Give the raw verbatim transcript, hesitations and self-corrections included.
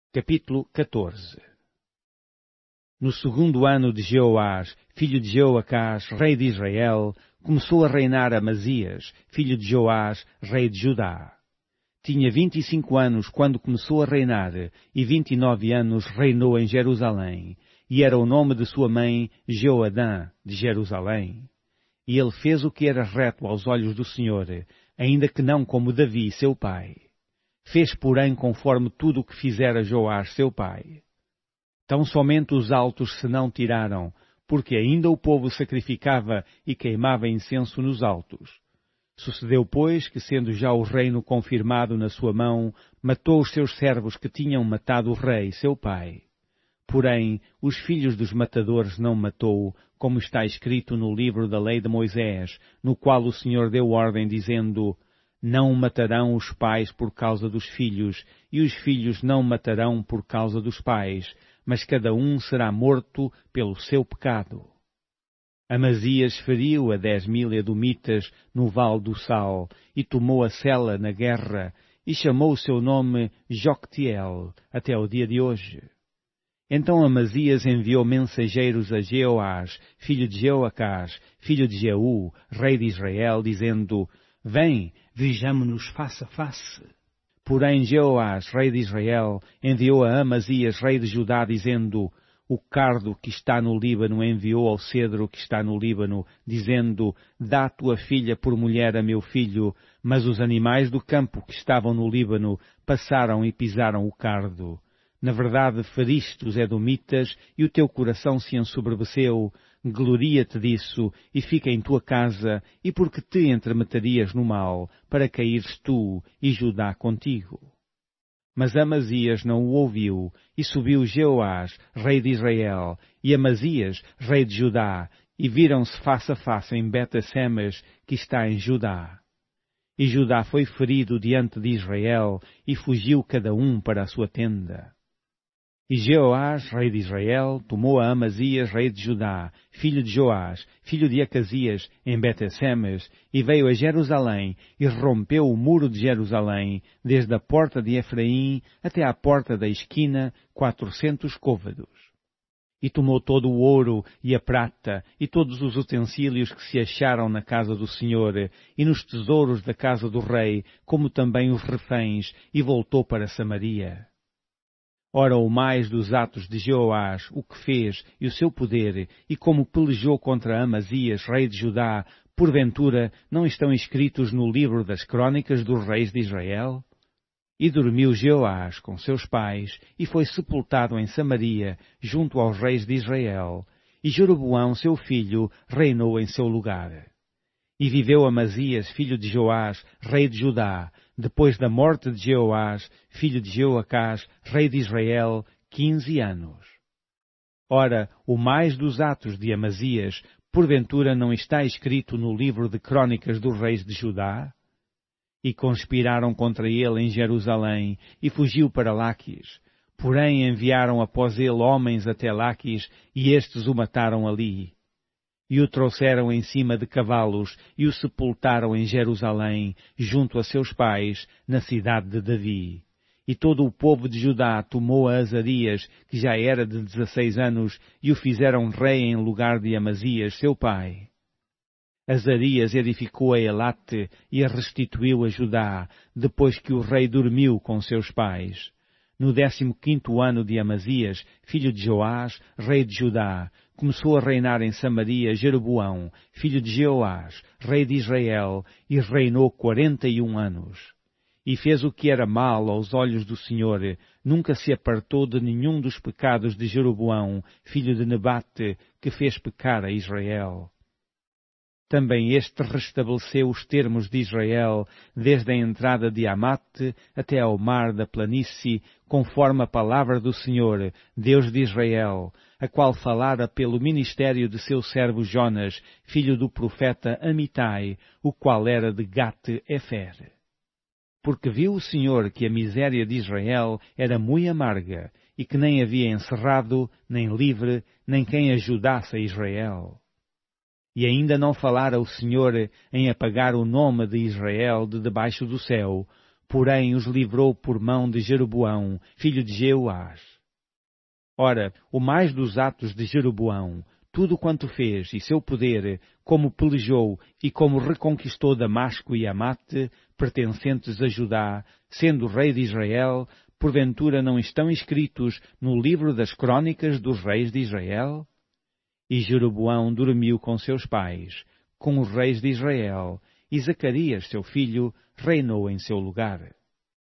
Capítulo catorze. No segundo ano de Jeoás, filho de Jeoacás, rei de Israel, começou a reinar Amazias, filho de Joás, rei de Judá. Tinha vinte e cinco anos quando começou a reinar, e vinte e nove anos reinou em Jerusalém, e era o nome de sua mãe Jeoadã, de Jerusalém. E ele fez o que era reto aos olhos do Senhor, ainda que não como Davi, seu pai. Fez, porém, conforme tudo o que fizera Joás, seu pai. Tão somente os altos se não tiraram, porque ainda o povo sacrificava e queimava incenso nos altos. Sucedeu, pois, que, sendo já o reino confirmado na sua mão, matou os seus servos que tinham matado o rei, seu pai. Porém, os filhos dos matadores não matou, como está escrito no livro da lei de Moisés, no qual o Senhor deu ordem, dizendo: Não matarão os pais por causa dos filhos, e os filhos não matarão por causa dos pais, mas cada um será morto pelo seu pecado. Amazias feriu a dez mil edomitas no Vale do Sal, e tomou a Sela na guerra, e chamou o seu nome Joctiel, até o dia de hoje. Então Amazias enviou mensageiros a Jeoás, filho de Jeoacás, filho de Jeú, rei de Israel, dizendo: Vem, vejamo-nos face a face. Porém Jeoás, rei de Israel, enviou a Amazias, rei de Judá, dizendo: O cardo que está no Líbano enviou ao cedro que está no Líbano, dizendo: Dá tua filha por mulher a meu filho. Mas os animais do campo que estavam no Líbano passaram e pisaram o cardo. Na verdade feriste os edomitas, e o teu coração se ensoberbeceu. Gloria-te disso, e fica em tua casa, e porque te entremeterias no mal, para caíres tu e Judá contigo. Mas Amazias não o ouviu, e subiu Jeoás, rei de Israel, e Amazias, rei de Judá, e viram-se face a face em Bet-semes, que está em Judá. E Judá foi ferido diante de Israel, e fugiu cada um para a sua tenda. E Jeoás, rei de Israel, tomou a Amazias, rei de Judá, filho de Joás, filho de Acasias, em Bet-semes, e veio a Jerusalém, e rompeu o muro de Jerusalém, desde a porta de Efraim até à porta da esquina, quatrocentos côvados. E tomou todo o ouro e a prata, e todos os utensílios que se acharam na casa do Senhor, e nos tesouros da casa do rei, como também os reféns, e voltou para Samaria. Ora, o mais dos atos de Jeoás, o que fez, e o seu poder, e como pelejou contra Amazias, rei de Judá, porventura não estão escritos no livro das crônicas dos reis de Israel? E dormiu Jeoás com seus pais, e foi sepultado em Samaria, junto aos reis de Israel, e Jeroboão, seu filho, reinou em seu lugar. E viveu Amazias, filho de Joás, rei de Judá, depois da morte de Jeoás, filho de Jeoacás, rei de Israel, quinze anos. Ora, o mais dos atos de Amazias, porventura não está escrito no livro de crônicas dos reis de Judá? E conspiraram contra ele em Jerusalém, e fugiu para Laquis. Porém enviaram após ele homens até Laquis, e estes o mataram ali. E o trouxeram em cima de cavalos, e o sepultaram em Jerusalém, junto a seus pais, na cidade de Davi. E todo o povo de Judá tomou a Azarias, que já era de dezesseis anos, e o fizeram rei em lugar de Amazias, seu pai. Azarias edificou a Elate, e a restituiu a Judá, depois que o rei dormiu com seus pais. No décimo quinto ano de Amazias, filho de Joás, rei de Judá, começou a reinar em Samaria Jeroboão, filho de Jeoás, rei de Israel, e reinou quarenta e um anos. E fez o que era mal aos olhos do Senhor, nunca se apartou de nenhum dos pecados de Jeroboão, filho de Nebate, que fez pecar a Israel. Também este restabeleceu os termos de Israel, desde a entrada de Amate até ao mar da planície, conforme a palavra do Senhor, Deus de Israel, a qual falara pelo ministério de seu servo Jonas, filho do profeta Amitai, o qual era de Gate-Efer. Porque viu o Senhor que a miséria de Israel era muito amarga, e que nem havia encerrado, nem livre, nem quem ajudasse a Israel. E ainda não falara o Senhor em apagar o nome de Israel de debaixo do céu, porém os livrou por mão de Jeroboão, filho de Jeoás. Ora, o mais dos atos de Jeroboão, tudo quanto fez e seu poder, como pelejou e como reconquistou Damasco e Amate, pertencentes a Judá, sendo rei de Israel, porventura não estão escritos no livro das crônicas dos reis de Israel? E Jeroboão dormiu com seus pais, com os reis de Israel, e Zacarias, seu filho, reinou em seu lugar.